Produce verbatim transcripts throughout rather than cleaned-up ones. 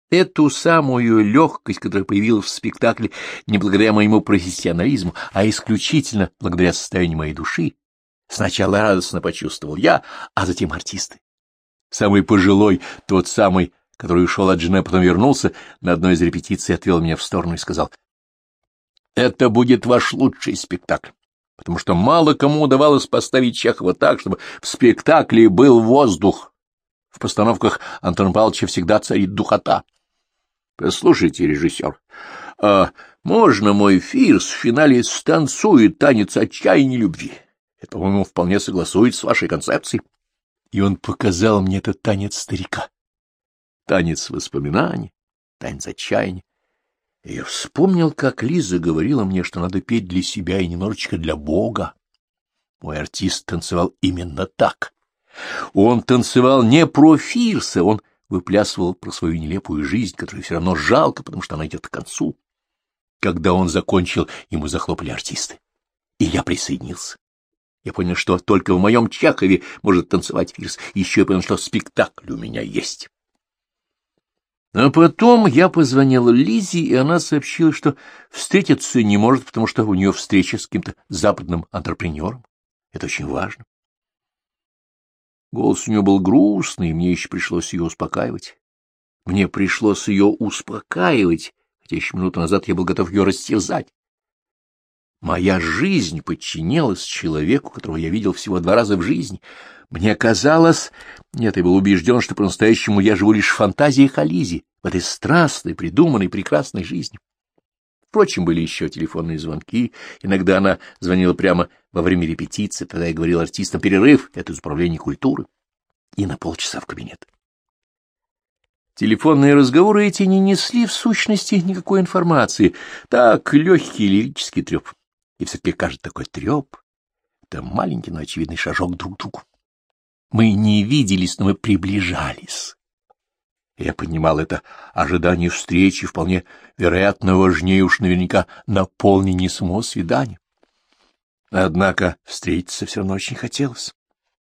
Эту самую легкость, которая появилась в спектакле не благодаря моему профессионализму, а исключительно благодаря состоянию моей души, сначала радостно почувствовал я, а затем артисты. Самый пожилой, тот самый, который ушел от жены, потом вернулся, на одной из репетиций отвел меня в сторону и сказал: «Это будет ваш лучший спектакль, потому что мало кому удавалось поставить Чехова так, чтобы в спектакле был воздух. В постановках Антона Павловича всегда царит духота. Послушайте, режиссер, а можно мой Фирс в финале станцует танец отчаяния и любви? Это, по-моему, вполне согласуется с вашей концепцией». И он показал мне этот танец старика. Танец воспоминаний, танец отчаяния. И я вспомнил, как Лиза говорила мне, что надо петь для себя и немножечко для Бога. Мой артист танцевал именно так. Он танцевал не про Фирса, он выплясывал про свою нелепую жизнь, которую все равно жалко, потому что она идет к концу. Когда он закончил, ему захлопали артисты. И я присоединился. Я понял, что только в моем Чехове может танцевать Фирс. Еще я понял, что спектакль у меня есть. А потом я позвонила Лизе, и она сообщила, что встретиться не может, потому что у нее встреча с каким-то западным антрепренером. Это очень важно. Голос у нее был грустный, и мне еще пришлось ее успокаивать. Мне пришлось ее успокаивать, хотя еще минуту назад я был готов ее растерзать. Моя жизнь подчинялась человеку, которого я видел всего два раза в жизни. Мне казалось... Нет, я был убежден, что по-настоящему я живу лишь в фантазиях о Лизе, в этой страстной, придуманной, прекрасной жизни. Впрочем, были еще телефонные звонки. Иногда она звонила прямо во время репетиции, тогда я говорил артистам: перерыв — это из управления культуры, и на полчаса в кабинет. Маленькие разговоры эти не несли в сущности никакой информации, так легкий лирический треп. И все-таки каждый такой треп — это маленький, но очевидный шажок друг к другу. Мы не виделись, но мы приближались. Я понимал это ожидание встречи, вполне вероятно, важнее уж наверняка наполнение самого свидания. Однако встретиться все равно очень хотелось.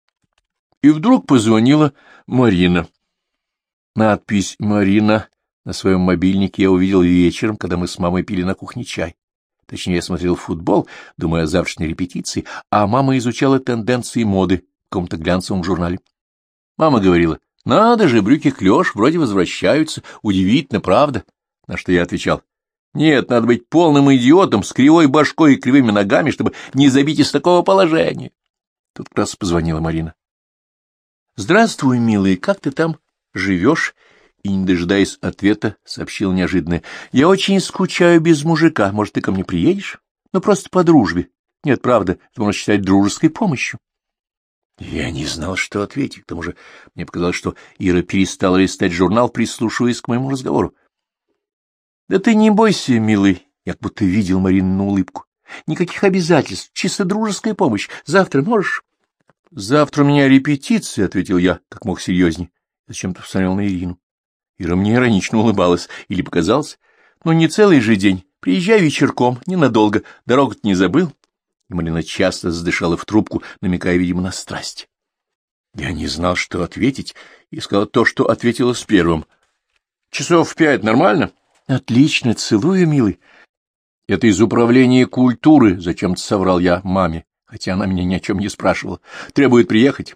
И вдруг позвонила Марина. Надпись «Марина» на своем мобильнике я увидел вечером, когда мы с мамой пили на кухне чай. Точнее, я смотрел футбол, думая о завтрашней репетиции, а мама изучала тенденции моды в каком-то глянцевом журнале. Мама говорила: «Надо же, брюки клеш вроде возвращаются, удивительно, правда?» На что я отвечал: «Нет, надо быть полным идиотом с кривой башкой и кривыми ногами, чтобы не забить из такого положения». Тут как раз позвонила Марина. «Здравствуй, милый, как ты там живешь?» И, не дожидаясь ответа, сообщил неожиданно: «Я очень скучаю без мужика. Может, ты ко мне приедешь? Ну, просто по дружбе. Нет, правда, это можно считать дружеской помощью». Я не знал, что ответить. К тому же мне показалось, что Ира перестала листать журнал, прислушиваясь к моему разговору. «Да ты не бойся, милый», — я как будто видел Марину улыбку. «Никаких обязательств, чисто дружеская помощь. Завтра можешь?» «Завтра у меня репетиция», — ответил я, как мог серьезней. Зачем-то посмотрел на Ирину. Ира мне иронично улыбалась. Или показалось? «Ну, не целый же день. Приезжай вечерком, ненадолго. Дорогу-то не забыл?» И Марина часто задышала в трубку, намекая, видимо, на страсть. Я не знал, что ответить, и сказал то, что ответила с первым. «Часов в пять нормально?» «Отлично, целую, милый». «Это из управления культуры», — зачем-то соврал я маме, хотя она меня ни о чем не спрашивала. «Требует приехать».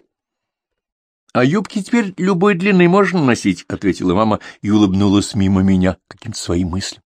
«А юбки теперь любой длины можно носить», — ответила мама и улыбнулась мимо меня каким-то своим мыслям.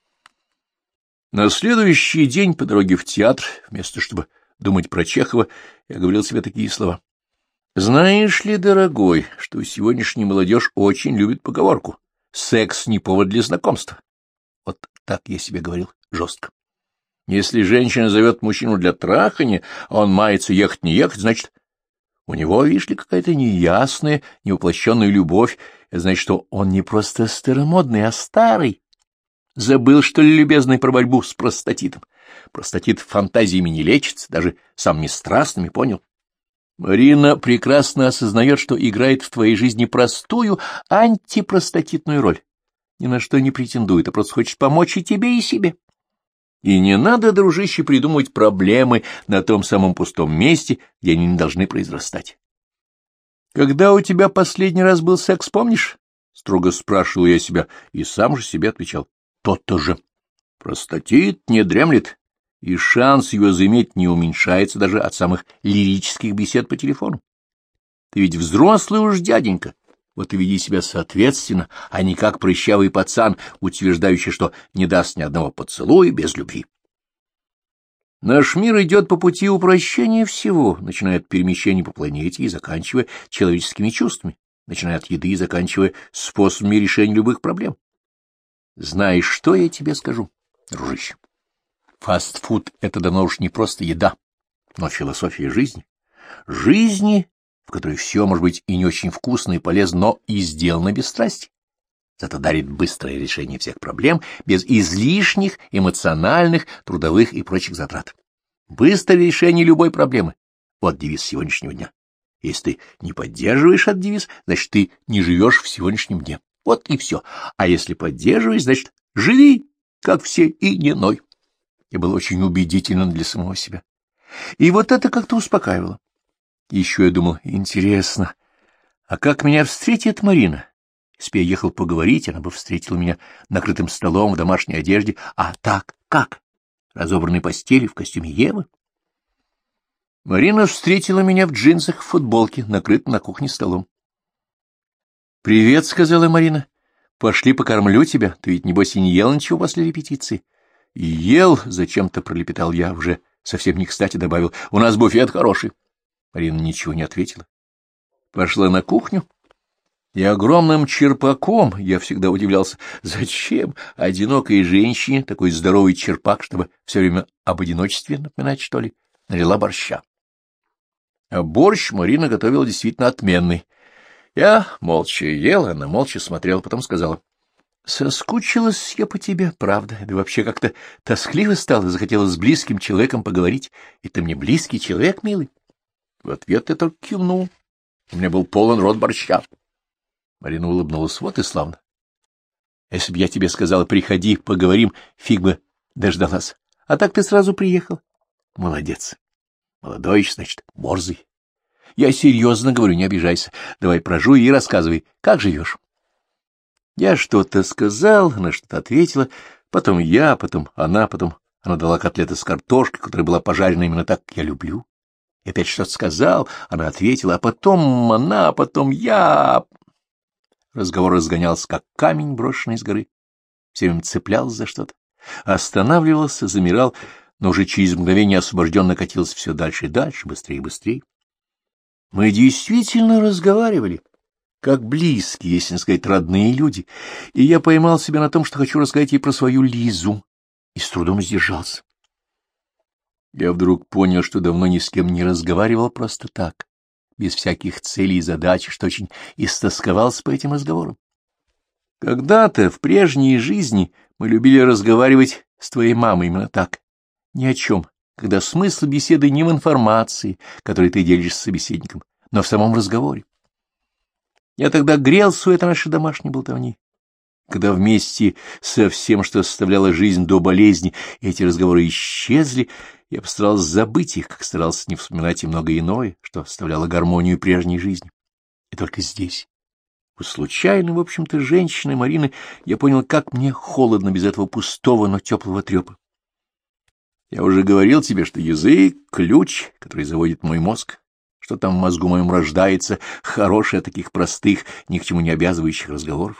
На следующий день по дороге в театр, вместо чтобы думать про Чехова, я говорил себе такие слова. «Знаешь ли, дорогой, что сегодняшняя молодежь очень любит поговорку: секс не повод для знакомства». Вот так я себе говорил жестко. Если женщина зовет мужчину для трахания, а он мается ехать не ехать, значит, у него, видишь ли, какая-то неясная, невоплощенная любовь. Это значит, что он не просто старомодный, а старый. Забыл, что ли, любезный, про борьбу с простатитом? Простатит фантазиями не лечится, даже самыми страстными, понял? Марина прекрасно осознает, что играет в твоей жизни простую антипростатитную роль. Ни на что не претендует, а просто хочет помочь и тебе, и себе. И не надо, дружище, придумывать проблемы на том самом пустом месте, где они не должны произрастать. Когда у тебя последний раз был секс, помнишь? Строго спрашивал я себя и сам же себе отвечал. Тот-то же. Простатит не дремлет, и шанс ее заиметь не уменьшается даже от самых лирических бесед по телефону. Ты ведь взрослый уж дяденька, вот и веди себя соответственно, а не как прыщавый пацан, утверждающий, что не даст ни одного поцелуя без любви. Наш мир идет по пути упрощения всего, начиная от перемещений по планете и заканчивая человеческими чувствами, начиная от еды и заканчивая способами решения любых проблем. Знаешь, что я тебе скажу, дружище? Фастфуд — это давно уж не просто еда, но философия жизни. Жизни, в которой все может быть и не очень вкусно и полезно, но и сделано без страсти. Зато дарит быстрое решение всех проблем без излишних эмоциональных, трудовых и прочих затрат. Быстрое решение любой проблемы. Вот девиз сегодняшнего дня. Если ты не поддерживаешь этот девиз, значит, ты не живешь в сегодняшнем дне. Вот и все. А если поддерживаешь, значит, живи, как все, и не ной. И был очень убедителен для самого себя. И вот это как-то успокаивало. Еще я думал, интересно, а как меня встретит Марина? Если бы я ехал поговорить, она бы встретила меня накрытым столом в домашней одежде. А так как? Разобранной постели в костюме Евы? Марина встретила меня в джинсах, в футболке, накрытым на кухне столом. — Привет, — сказала Марина. — Пошли покормлю тебя. Ты ведь, небось, и не ел ничего после репетиции. — Ел, — зачем-то пролепетал я, уже совсем не кстати добавил. — У нас буфет хороший. Марина ничего не ответила. Пошла на кухню. И огромным черпаком, я всегда удивлялся, зачем одинокой женщине такой здоровый черпак, чтобы все время об одиночестве напоминать, что ли, налила борща. А борщ Марина готовила действительно отменный. Я молча ел, она молча смотрела, потом сказала: — Соскучилась я по тебе, правда, да вообще как-то тоскливо стало, захотелось с близким человеком поговорить, и ты мне близкий человек, милый. В ответ я только кивнул, у меня был полон рот борща. Марина улыбнулась, вот и славно. Если бы я тебе сказала, приходи, поговорим, фиг бы дождалась. А так ты сразу приехал. Молодец. Молодой еще, значит, борзый. Я серьезно говорю, не обижайся. Давай прожуй и рассказывай, как живешь. Я что-то сказал, она что-то ответила, потом я, потом она, потом она дала котлеты с картошкой, которая была пожарена именно так, как я люблю. И опять что-то сказал, она ответила, а потом она, а потом я... Разговор разгонялся, как камень, брошенный с горы. Все время цеплялся за что-то. Останавливался, замирал, но уже через мгновение освобожденно катился все дальше и дальше, быстрее и быстрее. Мы действительно разговаривали, как близкие, если не сказать родные люди, и я поймал себя на том, что хочу рассказать ей про свою Лизу, и с трудом сдержался. Я вдруг понял, что давно ни с кем не разговаривал просто так, без всяких целей и задач, что очень истосковался по этим разговорам. Когда-то, в прежней жизни, мы любили разговаривать с твоей мамой именно так, ни о чем, когда смысл беседы не в информации, которой ты делишь с собеседником, но в самом разговоре. Я тогда грелся у этой нашей домашней болтовни, когда вместе со всем, что составляло жизнь до болезни, эти разговоры исчезли. Я постарался забыть их, как старался не вспоминать и многое иное, что составляло гармонию прежней жизни. И только здесь, у случайной, в общем-то, женщины Марины, я понял, как мне холодно без этого пустого, но теплого трепа. Я уже говорил тебе, что язык — ключ, который заводит мой мозг, что там в мозгу моем рождается хорошее таких простых, ни к чему не обязывающих разговоров.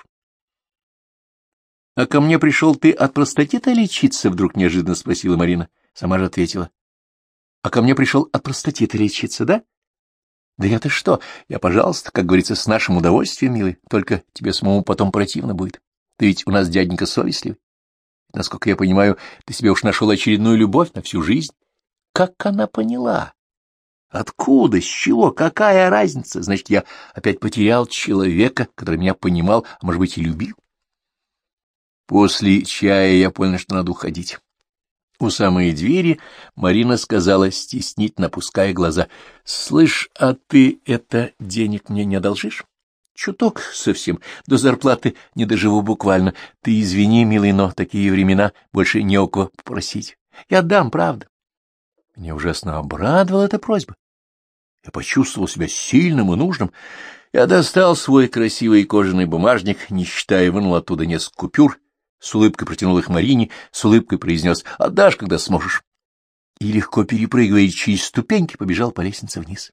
— А ко мне пришел ты от простатита лечиться? — вдруг неожиданно спросила Марина. Сама же ответила. — А ко мне пришел от простатита лечиться, да? — Да я-то что? Я, пожалуйста, как говорится, с нашим удовольствием, милый. Только тебе самому потом противно будет. Ты ведь у нас дяденька совестливый. Насколько я понимаю, ты себе уж нашел очередную любовь на всю жизнь. Как она поняла? Откуда? С чего? Какая разница? Значит, я опять потерял человека, который меня понимал, а может быть и любил? После чая я понял, что надо уходить. У самой двери Марина сказала, стеснительно опуская глаза: — Слышь, а ты это денег мне не одолжишь? Чуток совсем, до зарплаты не доживу буквально. Ты извини, милый, но такие времена, больше не у кого попросить. Я отдам, правда. Меня ужасно обрадовала эта просьба. Я почувствовал себя сильным и нужным. Я достал свой красивый кожаный бумажник, не считая, вынул оттуда несколько купюр, с улыбкой протянул их Марине, с улыбкой произнес: «Отдашь, когда сможешь». И, легко перепрыгивая через ступеньки, побежал по лестнице вниз.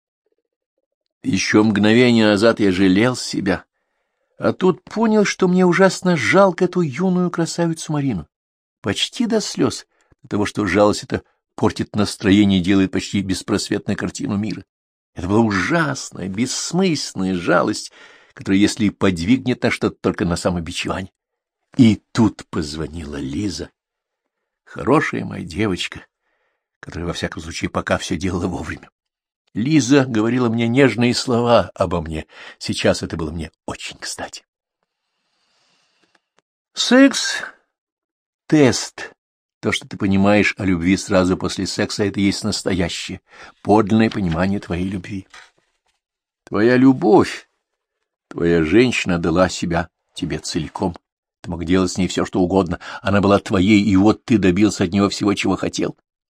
Еще мгновение назад я жалел себя, а тут понял, что мне ужасно жалко эту юную красавицу Марину. Почти до слез, до того, что жалость это портит настроение и делает почти беспросветную картину мира. Это была ужасная, бессмысленная жалость, которая, если и подвигнет на что-то, только на самобичевание. И тут позвонила Лиза, хорошая моя девочка, которая, во всяком случае, пока все делала вовремя. Лиза говорила мне нежные слова обо мне. Сейчас это было мне очень кстати. Секс-тест. То, что ты понимаешь о любви сразу после секса, это есть настоящее, подлинное понимание твоей любви. Твоя любовь, твоя женщина дала себя тебе целиком. Ты мог делать с ней все, что угодно. Она была твоей, и вот ты добился от нее всего, чего хотел.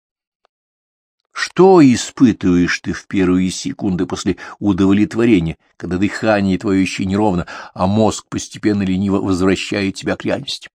Что испытываешь ты в первые секунды после удовлетворения, когда дыхание твое еще неровно, а мозг постепенно лениво возвращает тебя к реальности?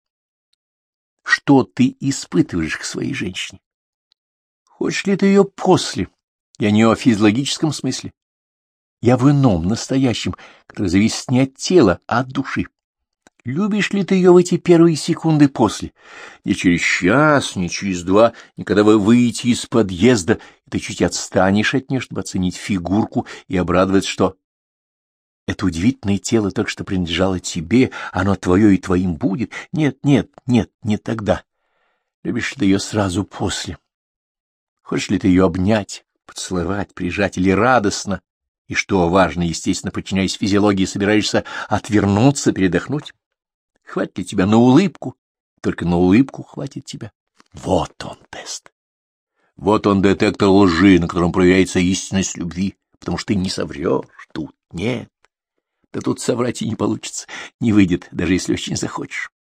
Что ты испытываешь к своей женщине? Хочешь ли ты ее после? Я не о физиологическом смысле. Я в ином, настоящем, который зависит не от тела, а от души. Любишь ли ты ее в эти первые секунды после? Не через час, не через два, не когда вы выйдете из подъезда, и ты чуть отстанешь от нее, чтобы оценить фигурку и обрадоваться, что это удивительное тело только что принадлежало тебе, оно твое и твоим будет. Нет, нет, нет, не тогда. Любишь ли ты ее сразу после? Хочешь ли ты ее обнять, поцеловать, прижать или радостно? И что важно, естественно, подчиняясь физиологии, собираешься отвернуться, передохнуть? Хватит ли тебя на улыбку? Только на улыбку хватит тебя. Вот он тест. Вот он детектор лжи, на котором проверяется истинность любви, потому что ты не соврешь тут, нет. Да тут соврать и не получится, не выйдет, даже если очень захочешь.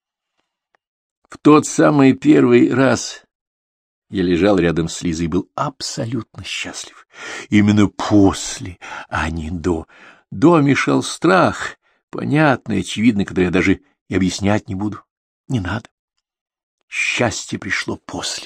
В тот самый первый раз я лежал рядом с Лизой и был абсолютно счастлив. Именно после, а не до. До мешал страх, понятный, очевидный, который я даже и объяснять не буду. Не надо. Счастье пришло после.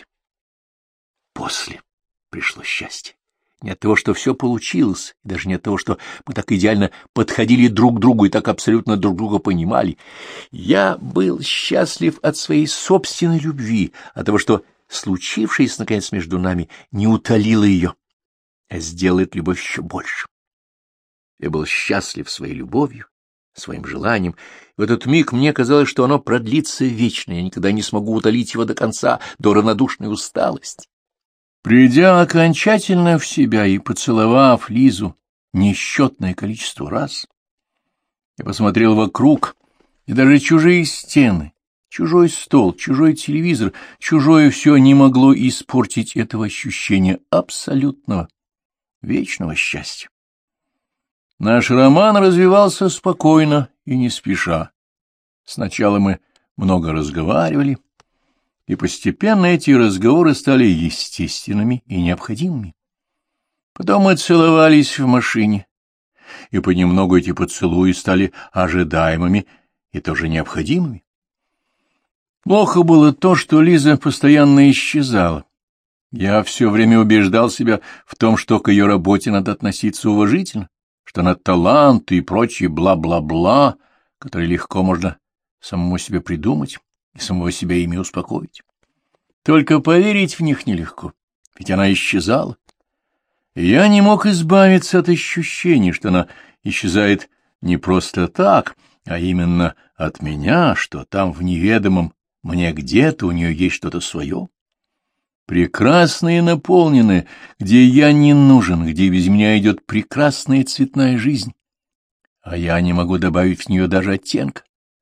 После пришло счастье. Не от того, что все получилось, и даже не от того, что мы так идеально подходили друг к другу и так абсолютно друг друга понимали. Я был счастлив от своей собственной любви, от того, что случившееся, наконец, между нами не утолило ее, а сделает любовь еще больше. Я был счастлив своей любовью, своим желанием. В этот миг мне казалось, что оно продлится вечно, я никогда не смогу утолить его до конца, до равнодушной усталости. Придя окончательно в себя и поцеловав Лизу несчетное количество раз, я посмотрел вокруг, и даже чужие стены, чужой стол, чужой телевизор, чужое все не могло испортить этого ощущения абсолютного, вечного счастья. Наш роман развивался спокойно и не спеша. Сначала мы много разговаривали, и постепенно эти разговоры стали естественными и необходимыми. Потом мы целовались в машине, и понемногу эти поцелуи стали ожидаемыми и тоже необходимыми. Плохо было то, что Лиза постоянно исчезала. Я все время убеждал себя в том, что к ее работе надо относиться уважительно, что она талант и прочие бла-бла-бла, которые легко можно самому себе придумать и самого себя ими успокоить. Только поверить в них нелегко, ведь она исчезала. И я не мог избавиться от ощущения, что она исчезает не просто так, а именно от меня, что там в неведомом мне где-то у нее есть что-то свое. Прекрасное и наполненное, где я не нужен, где без меня идет прекрасная цветная жизнь, а я не могу добавить в нее даже оттенка.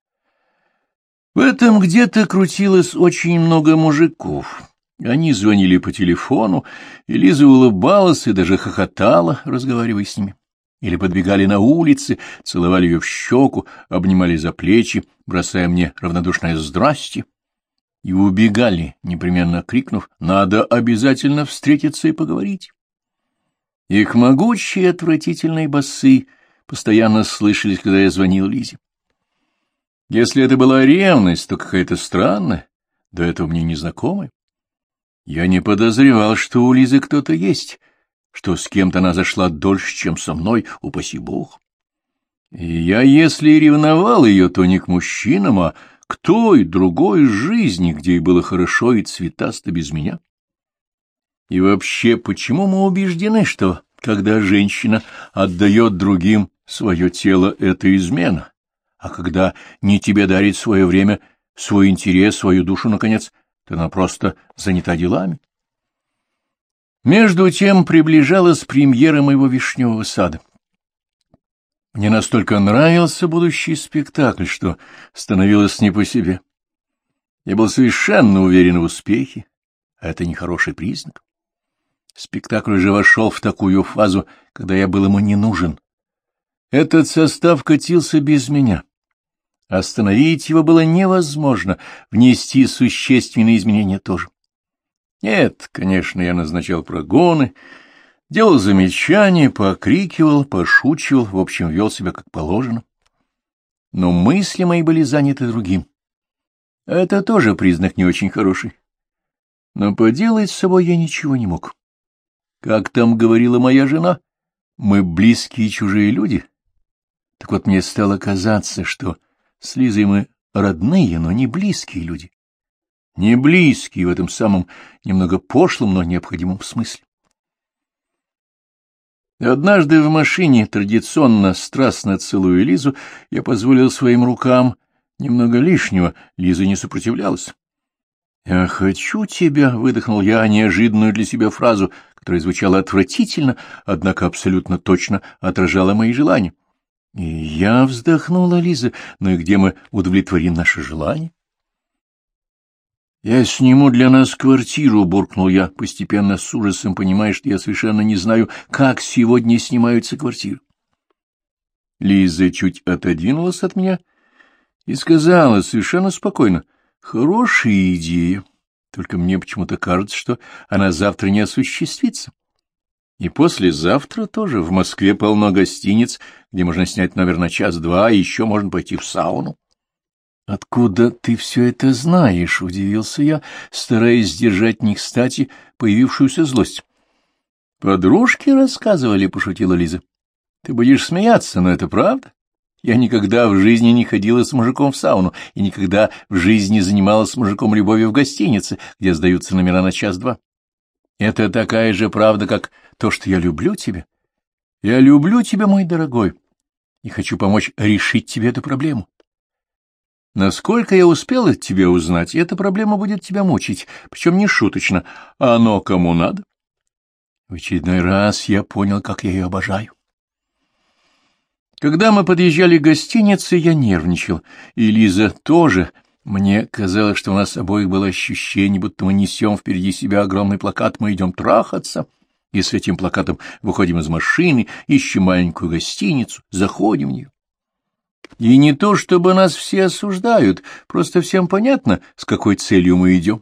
В этом где-то крутилось очень много мужиков. Они звонили по телефону, и Лиза улыбалась и даже хохотала, разговаривая с ними. Или подбегали на улице, целовали ее в щеку, обнимали за плечи, бросая мне равнодушное «здрасте», и убегали, непременно крикнув «надо обязательно встретиться и поговорить». Их могучие отвратительные басы постоянно слышались, когда я звонил Лизе. Если это была ревность, то какая-то странная, до этого мне незнакомая. Я не подозревал, что у Лизы кто-то есть, что с кем-то она зашла дольше, чем со мной, упаси бог. И я, если и ревновал ее, то не к мужчинам, а к той, другой жизни, где ей было хорошо и цветасто без меня. И вообще, почему мы убеждены, что, когда женщина отдает другим свое тело, это измена, а когда не тебе дарит свое время, свой интерес, свою душу, наконец, то она просто занята делами? Между тем приближалась премьера моего «Вишневого сада». Мне настолько нравился будущий спектакль, что становилось не по себе. Я был совершенно уверен в успехе, а это нехороший признак. Спектакль уже вошел в такую фазу, когда я был ему не нужен. Этот состав катился без меня. Остановить его было невозможно, внести существенные изменения тоже. Нет, конечно, я назначал прогоны, делал замечания, покрикивал, пошучивал, в общем, вел себя как положено. Но мысли мои были заняты другим. Это тоже признак не очень хороший. Но поделать с собой я ничего не мог. Как там говорила моя жена, мы близкие чужие люди. Так вот, мне стало казаться, что с Лизой мы родные, но не близкие люди. Не близкие в этом самом немного пошлом, но необходимом смысле. Однажды в машине, традиционно страстно целуя Лизу, я позволил своим рукам немного лишнего. Лиза не сопротивлялась. «Я хочу тебя», — выдохнул я неожиданную для себя фразу, которая звучала отвратительно, однако абсолютно точно отражала мои желания. И я вздохнула, Лиза, ну и где мы удовлетворим наши желания? «Я сниму для нас квартиру», — буркнул я, постепенно с ужасом понимая, что я совершенно не знаю, как сегодня снимаются квартиры. Лиза чуть отодвинулась от меня и сказала совершенно спокойно: «Хорошая идея, только мне почему-то кажется, что она завтра не осуществится. И послезавтра тоже в Москве полно гостиниц, где можно снять номер на час-два, и еще можно пойти в сауну». «Откуда ты все это знаешь?» — удивился я, стараясь сдержать не кстати появившуюся злость. «Подружки рассказывали», — пошутила Лиза. «Ты будешь смеяться, но это правда. Я никогда в жизни не ходила с мужиком в сауну и никогда в жизни не занималась с мужиком любовью в гостинице, где сдаются номера на час-два. Это такая же правда, как то, что я люблю тебя. Я люблю тебя, мой дорогой, и хочу помочь решить тебе эту проблему. Насколько я успел от тебя узнать, эта проблема будет тебя мучить, причем не шуточно, а оно кому надо?» В очередной раз я понял, как я ее обожаю. Когда мы подъезжали к гостинице, я нервничал, и Лиза тоже. Мне казалось, что у нас обоих было ощущение, будто мы несем впереди себя огромный плакат «Мы идем трахаться», и с этим плакатом выходим из машины, ищем маленькую гостиницу, заходим в нее. И не то, чтобы нас все осуждают, просто всем понятно, с какой целью мы идем.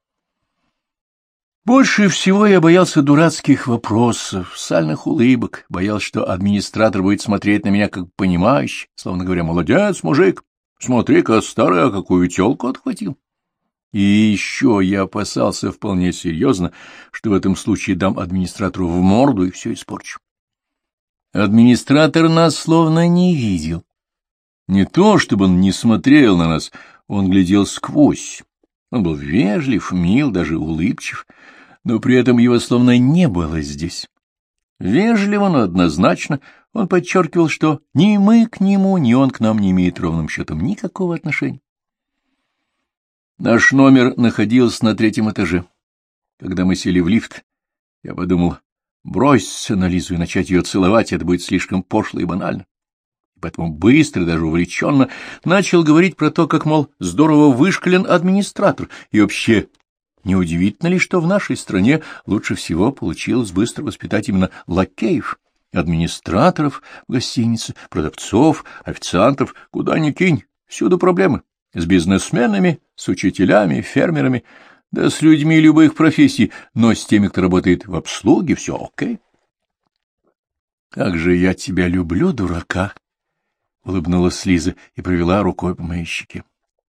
Больше всего я боялся дурацких вопросов, сальных улыбок, боялся, что администратор будет смотреть на меня как понимающий, словно говоря: «Молодец, мужик, смотри-ка, старая, какую тёлку отхватил». И еще я опасался вполне серьезно, что в этом случае дам администратору в морду и все испорчу. Администратор нас словно не видел. Не то, чтобы он не смотрел на нас, он глядел сквозь. Он был вежлив, мил, даже улыбчив, но при этом его словно не было здесь. Вежливо, но однозначно он подчеркивал, что ни мы к нему, ни он к нам не имеет ровным счетом никакого отношения. Наш номер находился на третьем этаже. Когда мы сели в лифт, я подумал, броситься на Лизу и начать ее целовать — это будет слишком пошло и банально. Поэтому быстро, даже увлеченно, начал говорить про то, как, мол, здорово вышкален администратор, и вообще неудивительно ли, что в нашей стране лучше всего получилось быстро воспитать именно лакеев, администраторов в гостинице, продавцов, официантов, куда ни кинь, всюду проблемы, с бизнесменами, с учителями, фермерами, да с людьми любых профессий, но с теми, кто работает в обслуге, все окей. — Как же я тебя люблю, дурака! — улыбнулась Лиза и провела рукой по моей щеке.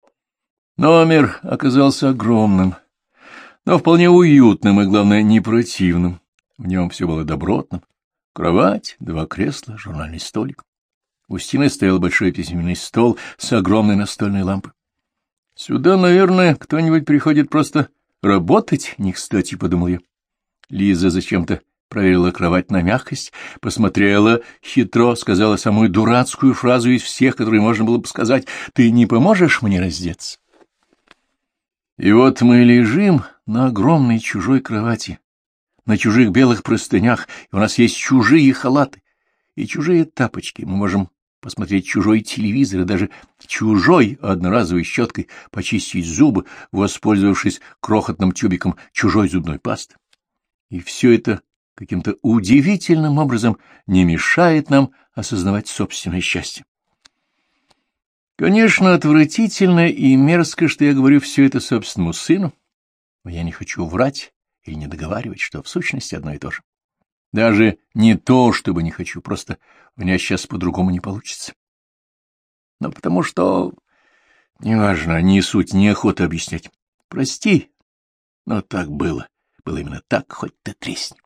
Номер оказался огромным, но вполне уютным и, главное, не противным. В нем все было добротным. Кровать, два кресла, журнальный столик. У стены стоял большой письменный стол с огромной настольной лампой. Сюда, наверное, кто-нибудь приходит просто работать, не кстати, — подумал я. Лиза зачем-то проверила кровать на мягкость, посмотрела хитро, сказала самую дурацкую фразу из всех, которые можно было бы сказать: «Ты не поможешь мне раздеться?» И вот мы лежим на огромной чужой кровати, на чужих белых простынях, и у нас есть чужие халаты и чужие тапочки. Мы можем посмотреть чужой телевизор и даже чужой одноразовой щеткой почистить зубы, воспользовавшись крохотным тюбиком чужой зубной пасты. И все это каким-то удивительным образом не мешает нам осознавать собственное счастье. Конечно, отвратительно и мерзко, что я говорю все это собственному сыну, но я не хочу врать или не договаривать, что в сущности одно и то же. Даже не то, чтобы не хочу, просто у меня сейчас по-другому не получится. Но потому что, неважно, ни суть, ни охота объяснять. Прости, но так было. Было именно так, хоть ты тресни.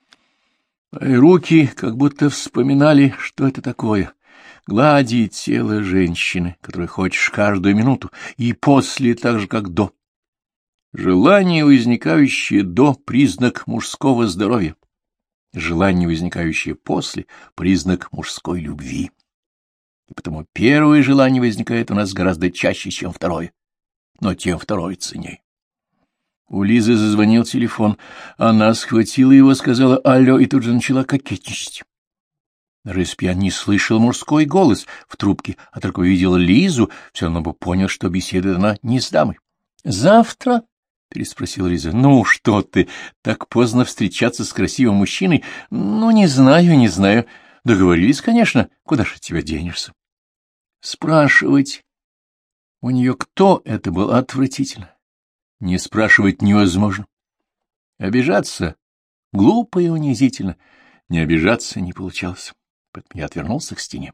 Мои руки как будто вспоминали, что это такое — гладить тело женщины, которой хочешь каждую минуту, и после так же, как до. Желание, возникающее до, — признак мужского здоровья. Желание, возникающее после, — признак мужской любви. И потому первое желание возникает у нас гораздо чаще, чем второе, но тем второе ценней. У Лизы зазвонил телефон. Она схватила его, сказала «Алло» и тут же начала кокетничать. Даже если бы я не слышал мужской голос в трубке, а только увидел Лизу, все равно бы понял, что беседует она не с дамой. «Завтра?» — переспросила Лиза. «Ну, что ты, так поздно встречаться с красивым мужчиной? Ну, не знаю, не знаю. Договорились, конечно. Куда же от тебя денешься?» Спрашивать у нее, кто это был, отвратительно. Не спрашивать невозможно. Обижаться глупо и унизительно. Не обижаться не получалось. Поэтому я отвернулся к стене.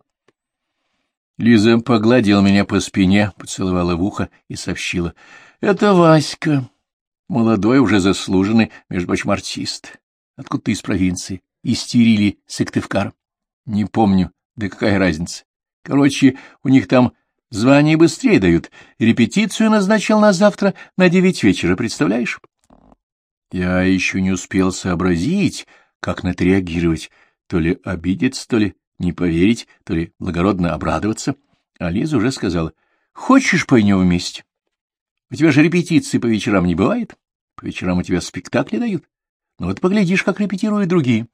Лиза погладила меня по спине, поцеловала в ухо и сообщила: — Это Васька, молодой, уже заслуженный, между прочим, артист. Откуда-то из провинции, из Тирили, Сыктывкара. Не помню, да какая разница. Короче, у них там звание быстрее дают. Репетицию назначил на завтра на девять вечера, представляешь? Я еще не успел сообразить, как на это реагировать. То ли обидеться, то ли не поверить, то ли благородно обрадоваться. А Лиза уже сказала: — Хочешь, пойдем вместе? У тебя же репетиции по вечерам не бывает. По вечерам у тебя спектакли дают. Ну вот поглядишь, как репетируют другие.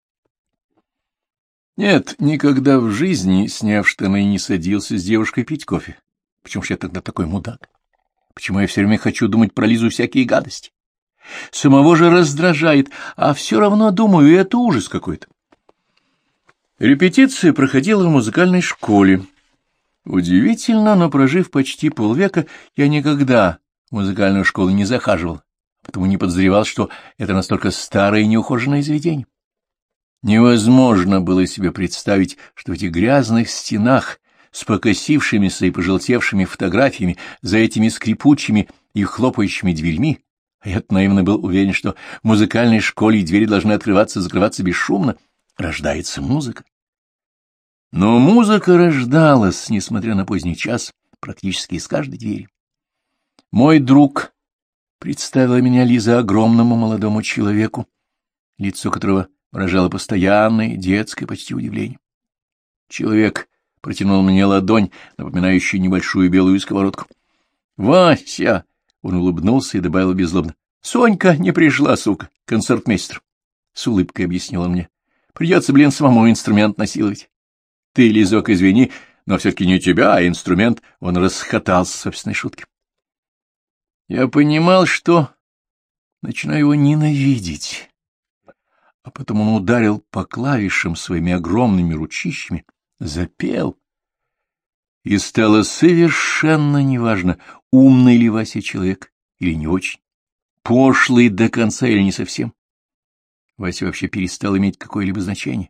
Нет, никогда в жизни, сняв штаны, не садился с девушкой пить кофе. Почему же я тогда такой мудак? Почему я все время хочу думать про Лизу всякие гадости? Самого же раздражает, а все равно думаю, и это ужас какой-то. Репетиция проходила в музыкальной школе. Удивительно, но, прожив почти полвека, я никогда в музыкальную школу не захаживал, потому не подозревал, что это настолько старое и неухоженное заведение. Невозможно было себе представить, что в этих грязных стенах с покосившимися и пожелтевшими фотографиями, за этими скрипучими и хлопающими дверьми, а я наивно был уверен, что в музыкальной школе двери должны открываться и закрываться бесшумно, рождается музыка. Но музыка рождалась, несмотря на поздний час, практически из каждой двери. Мой друг представила меня Лиза огромному молодому человеку, лицо которого выражало постоянное детское почти удивление. Человек протянул мне ладонь, напоминающую небольшую белую сковородку. — Вася! — он улыбнулся и добавил беззлобно. — Сонька не пришла, сука, концертмейстер. С улыбкой объяснил он мне. — Придется, блин, самому инструмент насиловать. Ты, Лизок, извини, но все-таки не тебя, а инструмент. Он расхотался собственной шутки. Я понимал, что начинаю его ненавидеть. А потом он ударил по клавишам своими огромными ручищами, запел. И стало совершенно неважно, умный ли Вася человек или не очень, пошлый до конца или не совсем. Вася вообще перестал иметь какое-либо значение.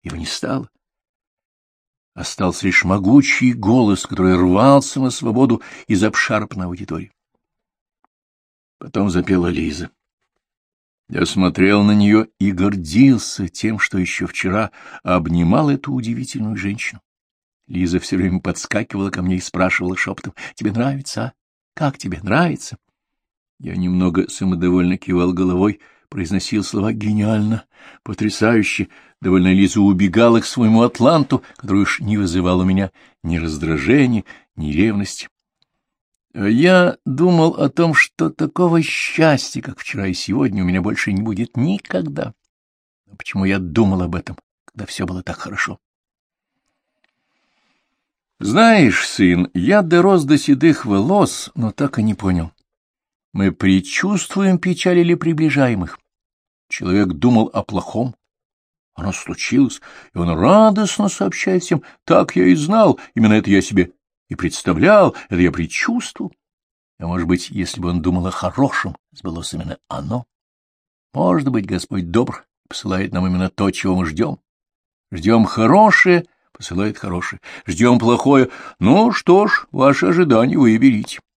Его не стало. Остался лишь могучий голос, который рвался на свободу из обшарпанной аудитории. Потом запела Лиза. Я смотрел на нее и гордился тем, что еще вчера обнимал эту удивительную женщину. Лиза все время подскакивала ко мне и спрашивала шепотом: «Тебе нравится, а? Как тебе нравится?» Я немного самодовольно кивал головой, произносил слова «гениально», «потрясающе». Довольно Лиза убегала к своему атланту, который уж не вызывал у меня ни раздражения, ни ревности. А я думал о том, что такого счастья, как вчера и сегодня, у меня больше не будет никогда. Но почему я думал об этом, когда все было так хорошо? Знаешь, сын, я дорос до седых волос, но так и не понял. Мы предчувствуем печаль или приближаем их. Человек думал о плохом. Оно случилось, и он радостно сообщает всем: так я и знал, именно это я себе и представлял, это я предчувствовал. А может быть, если бы он думал о хорошем, сбылось именно оно? Может быть, Господь добр, посылает нам именно то, чего мы ждем. Ждем хорошее, посылает хорошее. Ждем плохое. Ну что ж, ваши ожидания вы и берите.